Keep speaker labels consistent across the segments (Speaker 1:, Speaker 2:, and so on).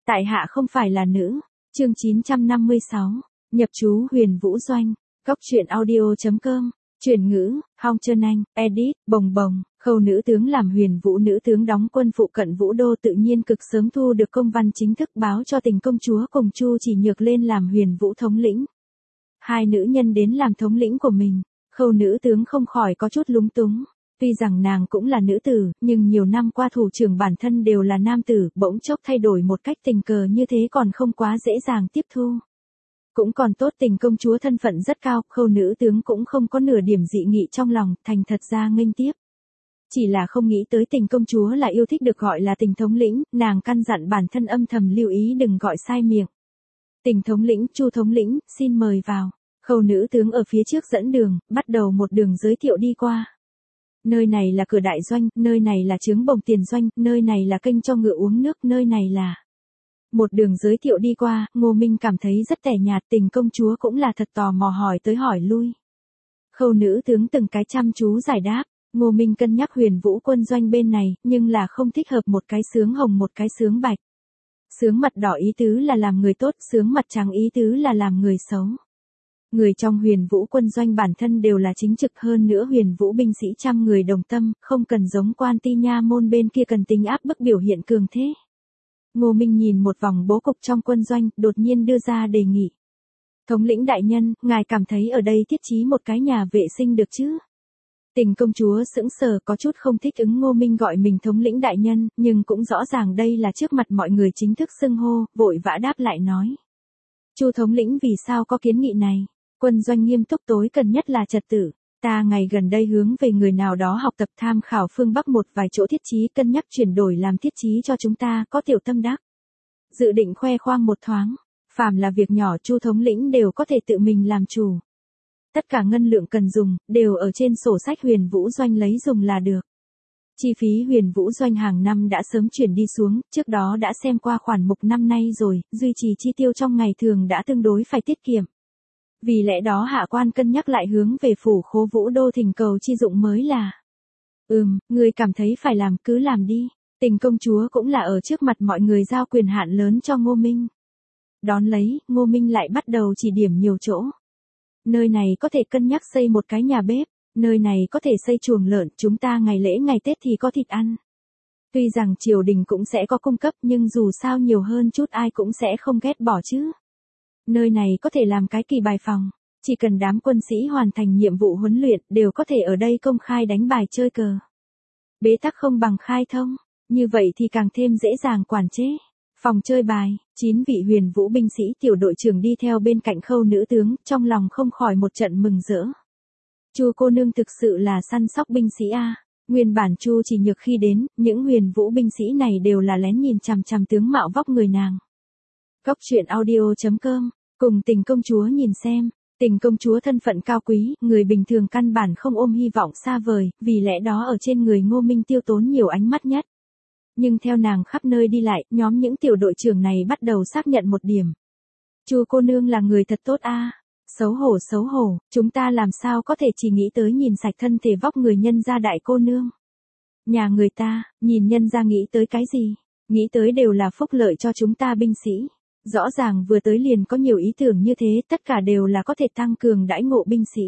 Speaker 1: Tại hạ không phải là nữ. Chương 956. Nhập chú Huyền Vũ Doanh. Góc truyện audio.com. Chuyển ngữ, Hong Trân Anh, edit, bồng bồng. Khâu nữ tướng làm Huyền Vũ nữ tướng đóng quân phụ cận Vũ Đô tự nhiên cực sớm thu được công văn chính thức báo cho Tình công chúa cùng Chu Chỉ Nhược lên làm Huyền Vũ thống lĩnh. Hai nữ nhân đến làm thống lĩnh của mình, Khâu nữ tướng không khỏi có chút lúng túng. Tuy rằng nàng cũng là nữ tử, nhưng nhiều năm qua thủ trưởng bản thân đều là nam tử, bỗng chốc thay đổi một cách tình cờ như thế còn không quá dễ dàng tiếp thu. Cũng còn tốt Tình công chúa thân phận rất cao, Khâu nữ tướng cũng không có nửa điểm dị nghị trong lòng, thành thật ra nghênh tiếp. Chỉ là không nghĩ tới Tình công chúa là yêu thích được gọi là Tình thống lĩnh, nàng căn dặn bản thân âm thầm lưu ý đừng gọi sai miệng. Tình thống lĩnh, Chu thống lĩnh, xin mời vào. Khâu nữ tướng ở phía trước dẫn đường, bắt đầu một đường giới thiệu đi qua. Nơi này là cửa đại doanh, nơi này là trướng bồng tiền doanh, nơi này là kênh cho ngựa uống nước, nơi này là... Một đường giới thiệu đi qua, Ngô Minh cảm thấy rất tẻ nhạt, Tình công chúa cũng là thật tò mò hỏi tới hỏi lui. Khâu nữ tướng từng cái chăm chú giải đáp, Ngô Minh cân nhắc Huyền Vũ quân doanh bên này, nhưng là không thích hợp một cái xướng hồng một cái xướng bạch. Xướng mặt đỏ ý tứ là làm người tốt, xướng mặt trắng ý tứ là làm người xấu. Người trong Huyền Vũ quân doanh bản thân đều là chính trực, hơn nữa Huyền Vũ binh sĩ trăm người đồng tâm, không cần giống Quan Ti Nha môn bên kia cần tính áp bức biểu hiện cường thế. Ngô Minh nhìn một vòng bố cục trong quân doanh, đột nhiên đưa ra đề nghị. Thống lĩnh đại nhân, ngài cảm thấy ở đây thiết trí một cái nhà vệ sinh được chứ? Tình công chúa sững sờ có chút không thích ứng Ngô Minh gọi mình thống lĩnh đại nhân, nhưng cũng rõ ràng đây là trước mặt mọi người chính thức xưng hô, vội vã đáp lại nói. Chu thống lĩnh vì sao có kiến nghị này? Quân doanh nghiêm túc tối cần nhất là trật tự. Ta ngày gần đây hướng về người nào đó học tập tham khảo phương Bắc một vài chỗ thiết trí cân nhắc chuyển đổi làm thiết trí cho chúng ta có tiểu tâm đắc. Dự định khoe khoang một thoáng. Phàm là việc nhỏ Chu thống lĩnh đều có thể tự mình làm chủ. Tất cả ngân lượng cần dùng, đều ở trên sổ sách Huyền Vũ Doanh lấy dùng là được. Chi phí Huyền Vũ Doanh hàng năm đã sớm chuyển đi xuống, trước đó đã xem qua khoản mục năm nay rồi, duy trì chi tiêu trong ngày thường đã tương đối phải tiết kiệm. Vì lẽ đó hạ quan cân nhắc lại hướng về phủ khố Vũ Đô thỉnh cầu chi dụng mới là. Người cảm thấy phải làm cứ làm đi. Tình công chúa cũng là ở trước mặt mọi người giao quyền hạn lớn cho Ngô Minh. Đón lấy, Ngô Minh lại bắt đầu chỉ điểm nhiều chỗ. Nơi này có thể cân nhắc xây một cái nhà bếp, nơi này có thể xây chuồng lợn, chúng ta ngày lễ ngày Tết thì có thịt ăn. Tuy rằng triều đình cũng sẽ có cung cấp nhưng dù sao nhiều hơn chút ai cũng sẽ không ghét bỏ chứ. Nơi này có thể làm cái kỳ bài phòng, chỉ cần đám quân sĩ hoàn thành nhiệm vụ huấn luyện đều có thể ở đây công khai đánh bài chơi cờ. Bế tắc không bằng khai thông, như vậy thì càng thêm dễ dàng quản chế. Phòng chơi bài, 9 vị Huyền Vũ binh sĩ tiểu đội trưởng đi theo bên cạnh Khâu nữ tướng, trong lòng không khỏi một trận mừng rỡ. Chu cô nương thực sự là săn sóc binh sĩ a. Nguyên bản Chu Chỉ Nhược khi đến, những Huyền Vũ binh sĩ này đều là lén nhìn chằm chằm tướng mạo vóc người nàng. Góc truyện audio.com. Cùng Tình công chúa nhìn xem, Tình công chúa thân phận cao quý, người bình thường căn bản không ôm hy vọng xa vời, vì lẽ đó ở trên người Ngô Minh tiêu tốn nhiều ánh mắt nhất. Nhưng theo nàng khắp nơi đi lại, nhóm những tiểu đội trưởng này bắt đầu xác nhận một điểm. Chu cô nương là người thật tốt a. Xấu hổ, chúng ta làm sao có thể chỉ nghĩ tới nhìn sạch thân thể vóc người nhân gia đại cô nương. Nhà người ta, nhìn nhân gia nghĩ tới cái gì? Nghĩ tới đều là phúc lợi cho chúng ta binh sĩ. Rõ ràng vừa tới liền có nhiều ý tưởng như thế, tất cả đều là có thể tăng cường đãi ngộ binh sĩ.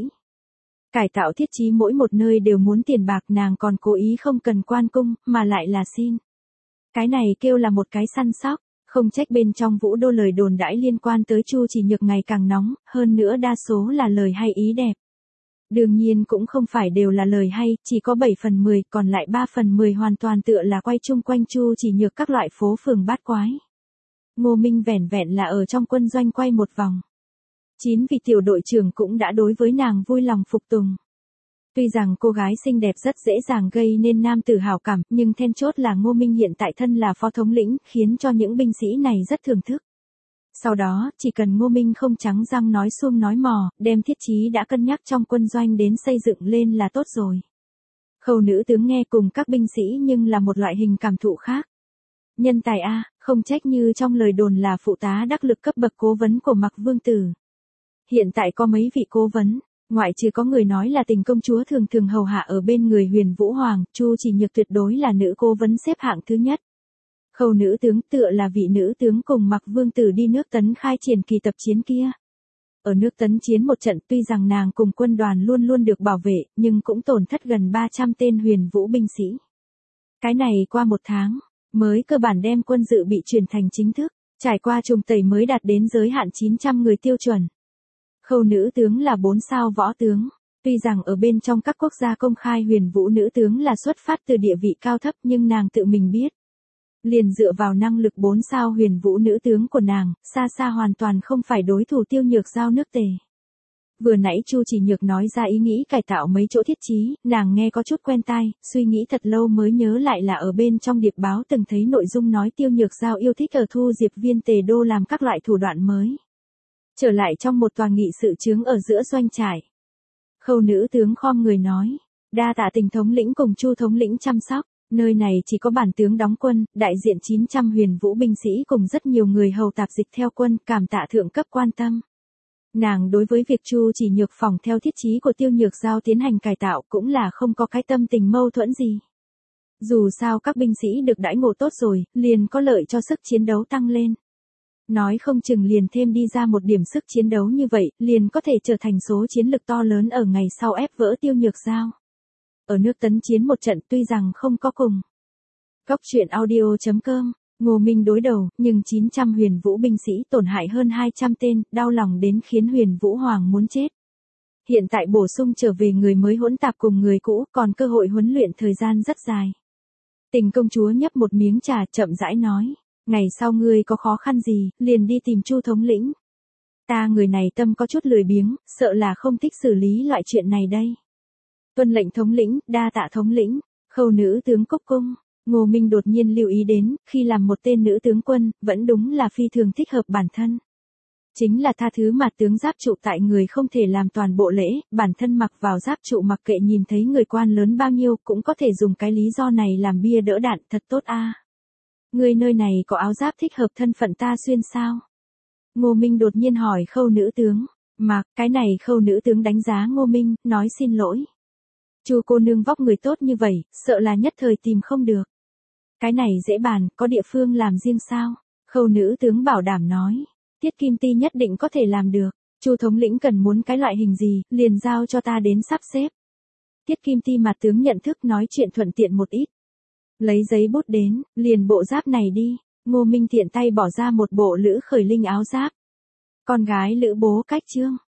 Speaker 1: Cải tạo thiết trí mỗi một nơi đều muốn tiền bạc, nàng còn cố ý không cần quan cung, mà lại là xin. Cái này kêu là một cái săn sóc, không trách bên trong Vũ Đô lời đồn đãi liên quan tới Chu Chỉ Nhược ngày càng nóng, hơn nữa đa số là lời hay ý đẹp. Đương nhiên cũng không phải đều là lời hay, chỉ có 7 phần 10, còn lại 3 phần 10 hoàn toàn tựa là quay chung quanh Chu Chỉ Nhược các loại phố phường bát quái. Ngô Minh vẻn vẹn là ở trong quân doanh quay một vòng. 9 vị tiểu đội trưởng cũng đã đối với nàng vui lòng phục tùng. Tuy rằng cô gái xinh đẹp rất dễ dàng gây nên nam tử hảo cảm, nhưng then chốt là Ngô Minh hiện tại thân là phó thống lĩnh, khiến cho những binh sĩ này rất thưởng thức. Sau đó, chỉ cần Ngô Minh không trắng răng nói suông nói mò, đem thiết trí đã cân nhắc trong quân doanh đến xây dựng lên là tốt rồi. Khâu nữ tướng nghe cùng các binh sĩ nhưng là một loại hình cảm thụ khác. Nhân tài a, không trách như trong lời đồn là phụ tá đắc lực cấp bậc cố vấn của Mạc Vương Tử. Hiện tại có mấy vị cố vấn, ngoại trừ có người nói là Tình công chúa thường thường hầu hạ ở bên người Huyền Vũ Hoàng, Chu Chỉ Nhược tuyệt đối là nữ cố vấn xếp hạng thứ nhất. Khâu nữ tướng tựa là vị nữ tướng cùng Mặc Vương tử đi nước Tấn khai triển kỳ tập chiến kia. Ở nước Tấn chiến một trận tuy rằng nàng cùng quân đoàn luôn luôn được bảo vệ, nhưng cũng tổn thất gần 300 tên huyền vũ binh sĩ. Cái này qua 1 tháng, mới cơ bản đem quân dự bị chuyển thành chính thức, trải qua trùng tẩy mới đạt đến giới hạn 900 người tiêu chuẩn. Khâu nữ tướng là 4 sao võ tướng. Tuy rằng ở bên trong các quốc gia công khai huyền vũ nữ tướng là xuất phát từ địa vị cao thấp nhưng nàng tự mình biết. Liền dựa vào năng lực 4 sao huyền vũ nữ tướng của nàng, xa xa hoàn toàn không phải đối thủ Tiêu Nhược Giao nước Tề. Vừa nãy Chu Chỉ Nhược nói ra ý nghĩ cải tạo mấy chỗ thiết trí, nàng nghe có chút quen tai, suy nghĩ thật lâu mới nhớ lại là ở bên trong điệp báo từng thấy nội dung nói Tiêu Nhược Giao yêu thích ở Thu Diệp Viên Tề Đô làm các loại thủ đoạn mới. Trở lại trong một tòa nghị sự chướng ở giữa doanh trại. Khâu nữ tướng khom người nói, đa tạ Tình thống lĩnh cùng Chu thống lĩnh chăm sóc, nơi này chỉ có bản tướng đóng quân, đại diện 900 huyền vũ binh sĩ cùng rất nhiều người hầu tạp dịch theo quân, cảm tạ thượng cấp quan tâm. Nàng đối với việc Chu Chỉ Nhược phòng theo thiết chí của Tiêu Nhược Giao tiến hành cải tạo cũng là không có cái tâm tình mâu thuẫn gì. Dù sao các binh sĩ được đãi ngộ tốt rồi, liền có lợi cho sức chiến đấu tăng lên. Nói không chừng liền thêm đi ra một điểm sức chiến đấu như vậy, liền có thể trở thành số chiến lực to lớn ở ngày sau ép vỡ Tiêu Nhược Giao. Ở nước Tấn chiến một trận tuy rằng không có cùng. Cóc truyện audio.com, Ngô Minh đối đầu, nhưng 900 huyền vũ binh sĩ tổn hại hơn 200 tên, đau lòng đến khiến huyền vũ hoàng muốn chết. Hiện tại bổ sung trở về người mới hỗn tạp cùng người cũ, còn cơ hội huấn luyện thời gian rất dài. Tình công chúa nhấp một miếng trà chậm rãi nói, ngày sau ngươi có khó khăn gì, liền đi tìm Chu thống lĩnh. Ta người này tâm có chút lười biếng, sợ là không thích xử lý loại chuyện này đây. Tuân lệnh thống lĩnh, đa tạ thống lĩnh. Khâu nữ tướng cúc cung. Ngô Minh đột nhiên lưu ý đến, khi làm một tên nữ tướng quân, vẫn đúng là phi thường thích hợp bản thân. Chính là tha thứ mà tướng giáp trụ tại người không thể làm toàn bộ lễ, bản thân mặc vào giáp trụ mặc kệ nhìn thấy người quan lớn bao nhiêu cũng có thể dùng cái lý do này làm bia đỡ đạn, thật tốt a. Người nơi này có áo giáp thích hợp thân phận ta xuyên sao? Ngô Minh đột nhiên hỏi khâu nữ tướng. Mặc, cái này khâu nữ tướng đánh giá Ngô Minh, nói xin lỗi. Chu cô nương vóc người tốt như vậy, sợ là nhất thời tìm không được. Cái này dễ bàn, có địa phương làm riêng sao? Khâu nữ tướng bảo đảm nói. Tiết Kim Ti nhất định có thể làm được. Chu thống lĩnh cần muốn cái loại hình gì, liền giao cho ta đến sắp xếp. Tiết Kim Ti mặt tướng nhận thức nói chuyện thuận tiện một ít. Lấy giấy bút đến, liền bộ giáp này đi. Ngô Minh tiện tay bỏ ra một bộ Lữ Khởi Linh áo giáp. Con gái Lữ Bố Cách Trương.